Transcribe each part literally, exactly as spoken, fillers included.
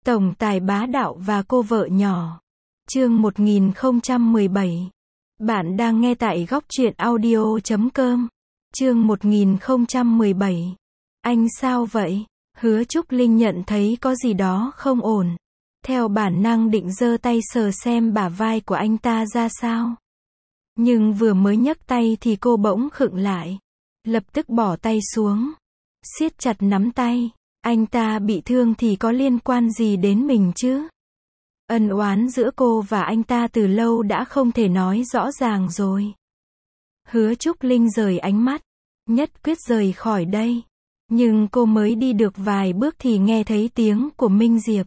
Tổng tài bá đạo và cô vợ nhỏ. Chương một nghìn không trăm mười bảy. Bạn đang nghe tại góc truyện audio chấm com. Chương một nghìn không trăm mười bảy. Anh sao vậy? Hứa Trúc Linh nhận thấy có gì đó không ổn. Theo bản năng định giơ tay sờ xem bả vai của anh ta ra sao. Nhưng vừa mới nhấc tay thì cô bỗng khựng lại. Lập tức bỏ tay xuống. Siết chặt nắm tay. Anh ta bị thương thì có liên quan gì đến mình chứ? Ân oán giữa cô và anh ta từ lâu đã không thể nói rõ ràng rồi. Hứa Trúc Linh rời ánh mắt, nhất quyết rời khỏi đây. Nhưng cô mới đi được vài bước thì nghe thấy tiếng của Minh Diệp.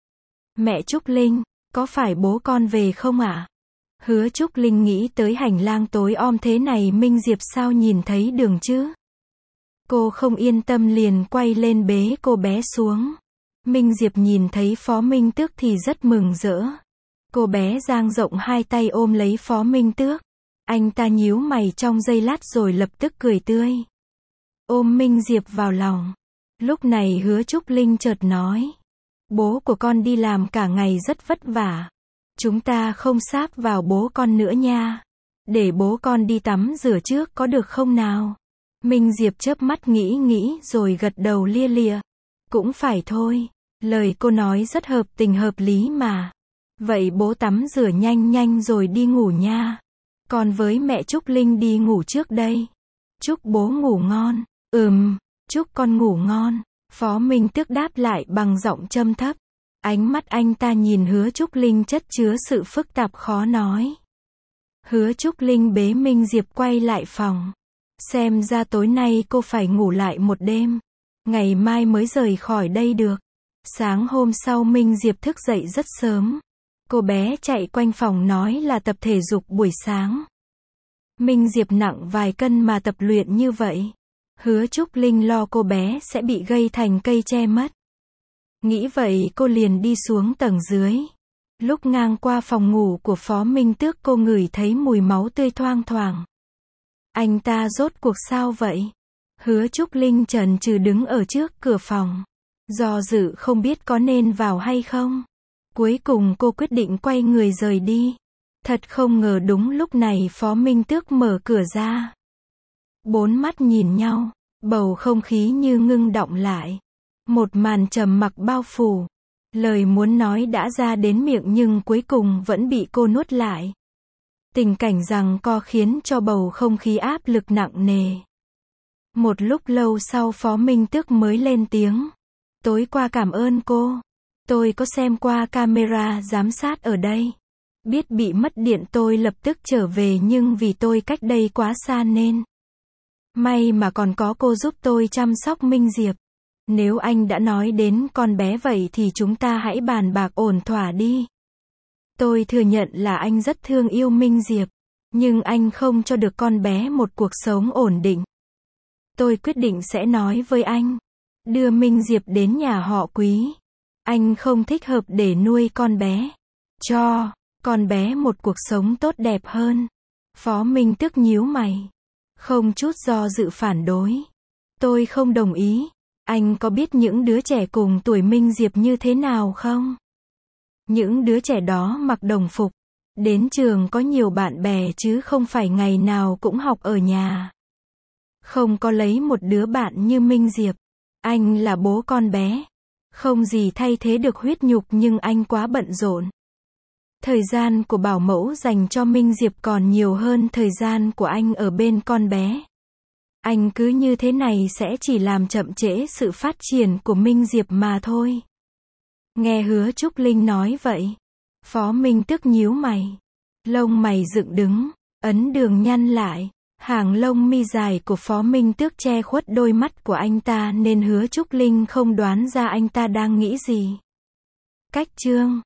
Mẹ Trúc Linh, có phải bố con về không ạ? Hứa Trúc Linh nghĩ tới hành lang tối om thế này Minh Diệp sao nhìn thấy đường chứ? Cô không yên tâm liền quay lên bế cô bé xuống. Minh Diệp nhìn thấy Phó Minh Tước thì rất mừng rỡ. Cô bé dang rộng hai tay ôm lấy Phó Minh Tước. Anh ta nhíu mày trong giây lát rồi lập tức cười tươi. Ôm Minh Diệp vào lòng. Lúc này Hứa Trúc Linh chợt nói. Bố của con đi làm cả ngày rất vất vả. Chúng ta không sáp vào bố con nữa nha. Để bố con đi tắm rửa trước có được không nào? Minh Diệp chớp mắt nghĩ nghĩ rồi gật đầu lia lịa. Cũng phải thôi. Lời cô nói rất hợp tình hợp lý mà. Vậy bố tắm rửa nhanh nhanh rồi đi ngủ nha. Còn với mẹ Trúc Linh đi ngủ trước đây. Chúc bố ngủ ngon. Ừm, chúc con ngủ ngon. Phó Minh Tước đáp lại bằng giọng trầm thấp. Ánh mắt anh ta nhìn Hứa Trúc Linh chất chứa sự phức tạp khó nói. Hứa Trúc Linh bế Minh Diệp quay lại phòng. Xem ra tối nay cô phải ngủ lại một đêm. Ngày mai mới rời khỏi đây được. Sáng hôm sau Minh Diệp thức dậy rất sớm. Cô bé chạy quanh phòng nói là tập thể dục buổi sáng. Minh Diệp nặng vài cân mà tập luyện như vậy. Hứa Trúc Linh lo cô bé sẽ bị gây thành cây tre mất. Nghĩ vậy cô liền đi xuống tầng dưới. Lúc ngang qua phòng ngủ của Phó Minh Tước cô ngửi thấy mùi máu tươi thoang thoảng. Anh ta rốt cuộc sao vậy? Hứa Trúc Linh chần chừ đứng ở trước cửa phòng. Do dự không biết có nên vào hay không. Cuối cùng cô quyết định quay người rời đi. Thật không ngờ đúng lúc này Phó Minh Tước mở cửa ra. Bốn mắt nhìn nhau, bầu không khí như ngưng đọng lại. Một màn trầm mặc bao phủ. Lời muốn nói đã ra đến miệng nhưng cuối cùng vẫn bị cô nuốt lại. Tình cảnh giằng co khiến cho bầu không khí áp lực nặng nề. Một lúc lâu sau Phó Minh Tước mới lên tiếng. Tối qua cảm ơn cô. Tôi có xem qua camera giám sát ở đây. Biết bị mất điện tôi lập tức trở về nhưng vì tôi cách đây quá xa nên. May mà còn có cô giúp tôi chăm sóc Minh Diệp. Nếu anh đã nói đến con bé vậy thì chúng ta hãy bàn bạc ổn thỏa đi. Tôi thừa nhận là anh rất thương yêu Minh Diệp. Nhưng anh không cho được con bé một cuộc sống ổn định. Tôi quyết định sẽ nói với anh. Đưa Minh Diệp đến nhà họ Quý. Anh không thích hợp để nuôi con bé. Cho con bé một cuộc sống tốt đẹp hơn. Phó Minh Tước nhíu mày. Không chút do dự phản đối. Tôi không đồng ý. Anh có biết những đứa trẻ cùng tuổi Minh Diệp như thế nào không? Những đứa trẻ đó mặc đồng phục. Đến trường có nhiều bạn bè chứ không phải ngày nào cũng học ở nhà. Không có lấy một đứa bạn như Minh Diệp. Anh là bố con bé. Không gì thay thế được huyết nhục nhưng anh quá bận rộn. Thời gian của bảo mẫu dành cho Minh Diệp còn nhiều hơn thời gian của anh ở bên con bé. Anh cứ như thế này sẽ chỉ làm chậm trễ sự phát triển của Minh Diệp mà thôi. Nghe Hứa Trúc Linh nói vậy. Phó Minh Tước nhíu mày. Lông mày dựng đứng, ấn đường nhăn lại. Hàng lông mi dài của Phó Minh Tước che khuất đôi mắt của anh ta nên Hứa Trúc Linh không đoán ra anh ta đang nghĩ gì. Cách chương